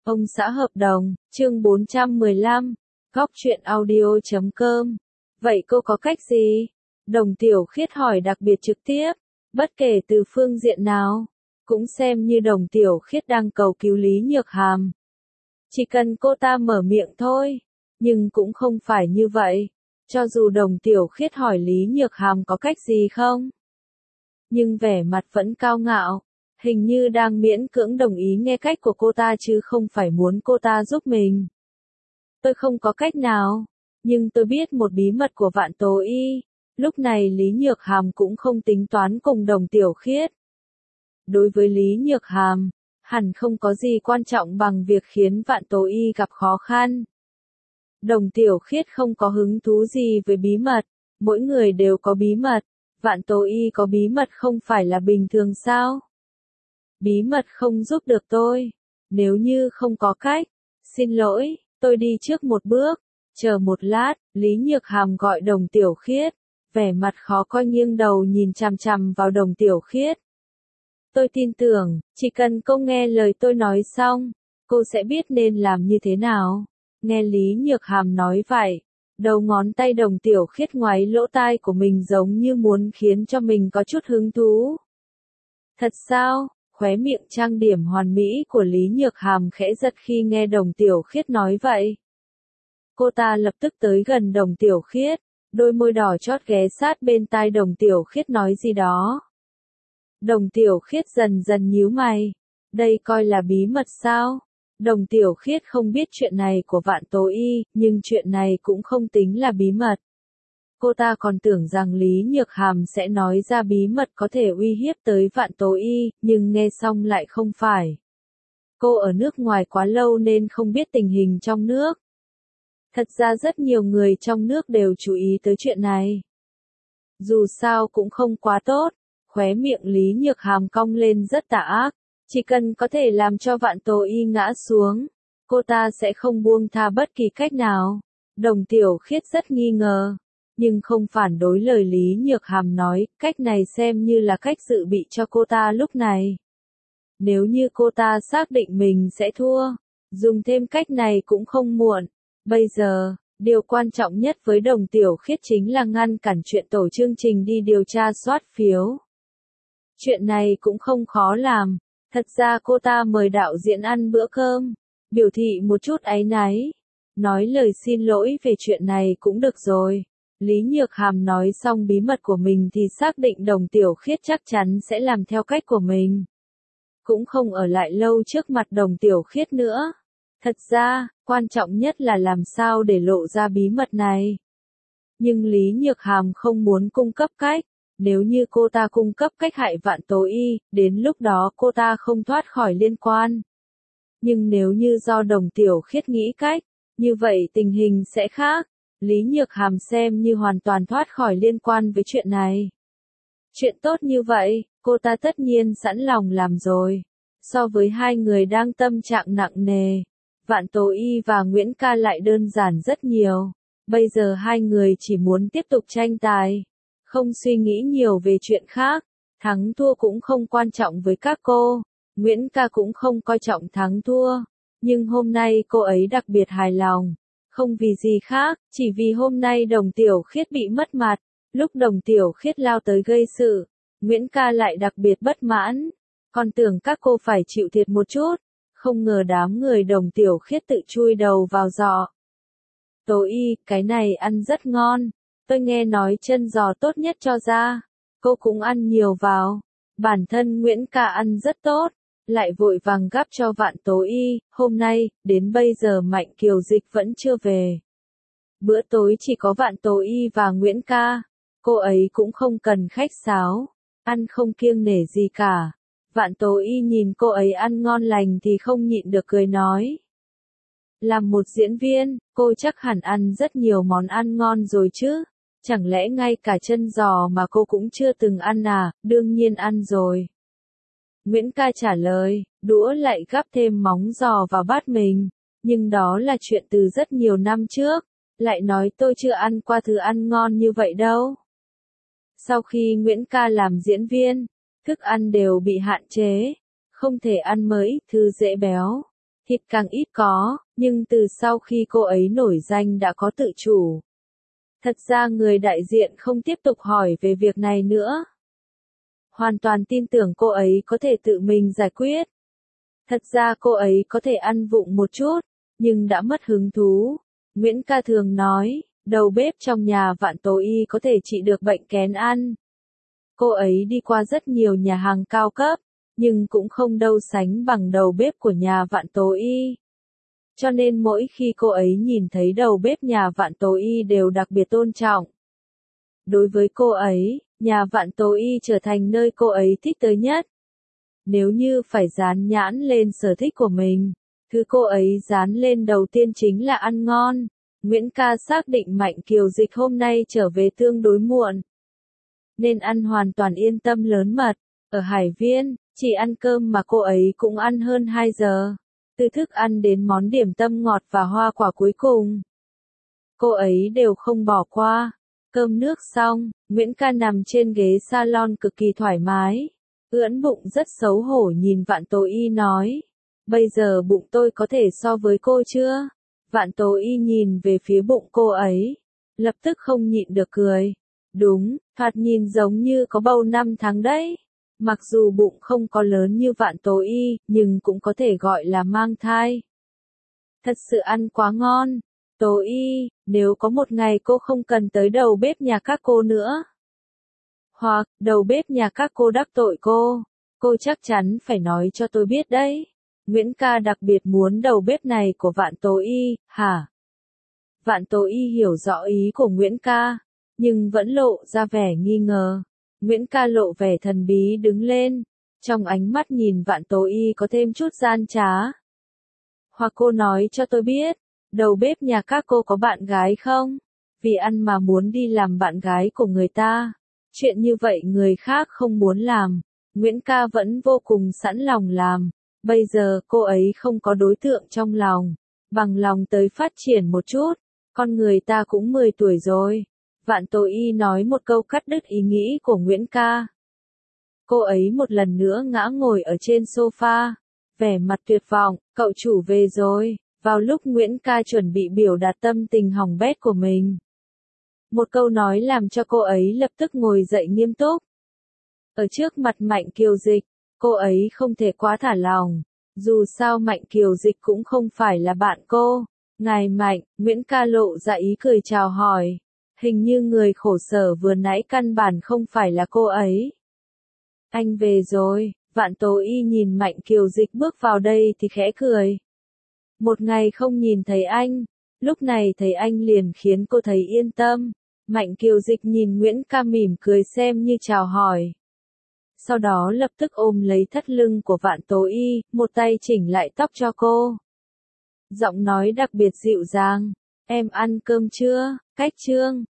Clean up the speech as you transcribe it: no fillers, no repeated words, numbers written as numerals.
Ông xã hợp đồng, chương 415, góc truyện audio.com. Vậy cô có cách gì? Đồng Tiểu Khiết hỏi đặc biệt trực tiếp, bất kể từ phương diện nào, cũng xem như Đồng Tiểu Khiết đang cầu cứu Lý Nhược Hàm. Chỉ cần cô ta mở miệng thôi, nhưng cũng không phải như vậy. Cho dù Đồng Tiểu Khiết hỏi Lý Nhược Hàm có cách gì không, nhưng vẻ mặt vẫn cao ngạo, hình như đang miễn cưỡng đồng ý nghe cách của cô ta chứ không phải muốn cô ta giúp mình. Tôi không có cách nào, nhưng tôi biết một bí mật của Vạn Tố Y. Lúc này Lý Nhược Hàm cũng không tính toán cùng Đồng Tiểu Khiết. Đối với Lý Nhược Hàm, hẳn không có gì quan trọng bằng việc khiến Vạn Tố Y gặp khó khăn. Đồng Tiểu Khiết không có hứng thú gì với bí mật, mỗi người đều có bí mật, Vạn Tố Y có bí mật không phải là bình thường sao? Bí mật không giúp được tôi, nếu như không có cách, xin lỗi, tôi đi trước một bước, chờ một lát, Lý Nhược Hàm gọi Đồng Tiểu Khiết, vẻ mặt khó coi nghiêng đầu nhìn chằm chằm vào Đồng Tiểu Khiết. Tôi tin tưởng, chỉ cần cô nghe lời tôi nói xong, cô sẽ biết nên làm như thế nào. Nghe Lý Nhược Hàm nói vậy, đầu ngón tay Đồng Tiểu Khiết ngoáy lỗ tai của mình giống như muốn khiến cho mình có chút hứng thú. Thật sao? Khóe miệng trang điểm hoàn mỹ của Lý Nhược Hàm khẽ giật khi nghe Đồng Tiểu Khiết nói vậy. Cô ta lập tức tới gần Đồng Tiểu Khiết, đôi môi đỏ chót ghé sát bên tai Đồng Tiểu Khiết nói gì đó. Đồng Tiểu Khiết dần dần nhíu mày. Đây coi là bí mật sao? Đồng Tiểu Khiết không biết chuyện này của Vạn Tố Y, nhưng chuyện này cũng không tính là bí mật. Cô ta còn tưởng rằng Lý Nhược Hàm sẽ nói ra bí mật có thể uy hiếp tới Vạn Tố Y, nhưng nghe xong lại không phải. Cô ở nước ngoài quá lâu nên không biết tình hình trong nước. Thật ra rất nhiều người trong nước đều chú ý tới chuyện này. Dù sao cũng không quá tốt, khóe miệng Lý Nhược Hàm cong lên rất tà ác. Chỉ cần có thể làm cho Vạn Tố Y ngã xuống, cô ta sẽ không buông tha bất kỳ cách nào. Đồng Tiểu Khiết rất nghi ngờ, nhưng không phản đối lời Lý Nhược Hàm nói, cách này xem như là cách dự bị cho cô ta lúc này. Nếu như cô ta xác định mình sẽ thua, dùng thêm cách này cũng không muộn. Bây giờ, điều quan trọng nhất với Đồng Tiểu Khiết chính là ngăn cản chuyện tổ chương trình đi điều tra soát phiếu. Chuyện này cũng không khó làm. Thật ra cô ta mời đạo diễn ăn bữa cơm, biểu thị một chút áy náy, nói lời xin lỗi về chuyện này cũng được rồi. Lý Nhược Hàm nói xong bí mật của mình thì xác định Đồng Tiểu Khiết chắc chắn sẽ làm theo cách của mình. Cũng không ở lại lâu trước mặt Đồng Tiểu Khiết nữa. Thật ra, quan trọng nhất là làm sao để lộ ra bí mật này. Nhưng Lý Nhược Hàm không muốn cung cấp cách. Nếu như cô ta cung cấp cách hại Vạn Tố Y, đến lúc đó cô ta không thoát khỏi liên quan. Nhưng nếu như do Đồng Tiểu Khiết nghĩ cách, như vậy tình hình sẽ khác. Lý Nhược Hàm xem như hoàn toàn thoát khỏi liên quan với chuyện này. Chuyện tốt như vậy, cô ta tất nhiên sẵn lòng làm rồi. So với hai người đang tâm trạng nặng nề, Vạn Tố Y và Nguyễn Ca lại đơn giản rất nhiều. Bây giờ hai người chỉ muốn tiếp tục tranh tài. Không suy nghĩ nhiều về chuyện khác, thắng thua cũng không quan trọng với các cô, Nguyễn Ca cũng không coi trọng thắng thua, nhưng hôm nay cô ấy đặc biệt hài lòng, không vì gì khác, chỉ vì hôm nay Đồng Tiểu Khiết bị mất mặt, lúc Đồng Tiểu Khiết lao tới gây sự, Nguyễn Ca lại đặc biệt bất mãn, còn tưởng các cô phải chịu thiệt một chút, không ngờ đám người Đồng Tiểu Khiết tự chui đầu vào giọ. Tố Y, cái này ăn rất ngon. Tôi nghe nói chân giò tốt nhất cho da, cô cũng ăn nhiều vào. Bản thân Nguyễn Ca ăn rất tốt, lại vội vàng gắp cho Vạn Tố Y. Hôm nay, đến bây giờ Mạnh Kiều Dịch vẫn chưa về. Bữa tối chỉ có Vạn Tố Y và Nguyễn Ca. Cô ấy cũng không cần khách sáo, ăn không kiêng nể gì cả. Vạn Tố Y nhìn cô ấy ăn ngon lành thì không nhịn được cười nói. Làm một diễn viên, cô chắc hẳn ăn rất nhiều món ăn ngon rồi chứ. Chẳng lẽ ngay cả chân giò mà cô cũng chưa từng ăn à? Đương nhiên ăn rồi. Nguyễn Ca trả lời, đũa lại gắp thêm móng giò vào bát mình. Nhưng đó là chuyện từ rất nhiều năm trước. Lại nói tôi chưa ăn qua thứ ăn ngon như vậy đâu. Sau khi Nguyễn Ca làm diễn viên, thức ăn đều bị hạn chế. Không thể ăn mới, thứ dễ béo. thịt càng ít có, nhưng từ sau khi cô ấy nổi danh đã có tự chủ. Thật ra người đại diện không tiếp tục hỏi về việc này nữa. Hoàn toàn tin tưởng cô ấy có thể tự mình giải quyết. Thật ra cô ấy có thể ăn vụng một chút, nhưng đã mất hứng thú. Nguyễn Ca thường nói, đầu bếp trong nhà Vạn Tố Y có thể trị được bệnh kén ăn. Cô ấy đi qua rất nhiều nhà hàng cao cấp, nhưng cũng không đâu sánh bằng đầu bếp của nhà Vạn Tố Y. Cho nên mỗi khi cô ấy nhìn thấy đầu bếp nhà Vạn Tố Y đều đặc biệt tôn trọng. Đối với cô ấy, nhà Vạn Tố Y trở thành nơi cô ấy thích tới nhất. Nếu như phải dán nhãn lên sở thích của mình, thứ cô ấy dán lên đầu tiên chính là ăn ngon. Nguyễn Ca xác định Mạnh Kiều Dịch hôm nay trở về tương đối muộn, nên ăn hoàn toàn yên tâm lớn mật. Ở Hải Viên, chỉ ăn cơm mà cô ấy cũng ăn hơn 2 giờ. Từ thức ăn đến món điểm tâm ngọt và hoa quả cuối cùng, cô ấy đều không bỏ qua. Cơm nước xong, Nguyễn Ca nằm trên ghế salon cực kỳ thoải mái. Ưỡn bụng rất xấu hổ nhìn Vạn Tố Y nói. Bây giờ bụng tôi có thể so với cô chưa? Vạn Tố Y nhìn về phía bụng cô ấy. Lập tức không nhịn được cười. Đúng, thoạt nhìn giống như có bầu 5 tháng đấy. Mặc dù bụng không có lớn như Vạn Tố Y, nhưng cũng có thể gọi là mang thai. Thật sự ăn quá ngon. Tố Y, nếu có một ngày cô không cần tới đầu bếp nhà các cô nữa, hoặc đầu bếp nhà các cô đắc tội cô chắc chắn phải nói cho tôi biết đấy. Nguyễn Ca đặc biệt muốn đầu bếp này của Vạn Tố Y, hả? Vạn Tố Y hiểu rõ ý của Nguyễn Ca, nhưng vẫn lộ ra vẻ nghi ngờ. Nguyễn Ca lộ vẻ thần bí đứng lên, trong ánh mắt nhìn Vạn Tố Y có thêm chút gian trá. Hoặc cô nói cho tôi biết, đầu bếp nhà các cô có bạn gái không? Vì ăn mà muốn đi làm bạn gái của người ta. Chuyện như vậy người khác không muốn làm, Nguyễn Ca vẫn vô cùng sẵn lòng làm. Bây giờ cô ấy không có đối tượng trong lòng, bằng lòng tới phát triển một chút. Con người ta cũng 10 tuổi rồi. Vạn Tố Y nói một câu cắt đứt ý nghĩ của Nguyễn Ca. Cô ấy một lần nữa ngã ngồi ở trên sofa, vẻ mặt tuyệt vọng, cậu chủ về rồi. Vào lúc Nguyễn Ca chuẩn bị biểu đạt tâm tình hỏng bét của mình, một câu nói làm cho cô ấy lập tức ngồi dậy nghiêm túc. Ở trước mặt Mạnh Kiều Dịch, cô ấy không thể quá thả lòng. Dù sao Mạnh Kiều Dịch cũng không phải là bạn cô. Ngài Mạnh, Nguyễn Ca lộ ra ý cười chào hỏi. Hình như người khổ sở vừa nãy căn bản không phải là cô ấy. Anh về rồi. Vạn Tố Y nhìn Mạnh Kiều Dịch bước vào đây thì khẽ cười. Một ngày không nhìn thấy anh, lúc này thấy anh liền khiến cô thấy yên tâm. Mạnh Kiều Dịch nhìn Nguyễn Ca mỉm cười xem như chào hỏi. Sau đó lập tức ôm lấy thắt lưng của Vạn Tố Y, một tay chỉnh lại tóc cho cô. Giọng nói đặc biệt dịu dàng. Em ăn cơm chưa? Cách Trương.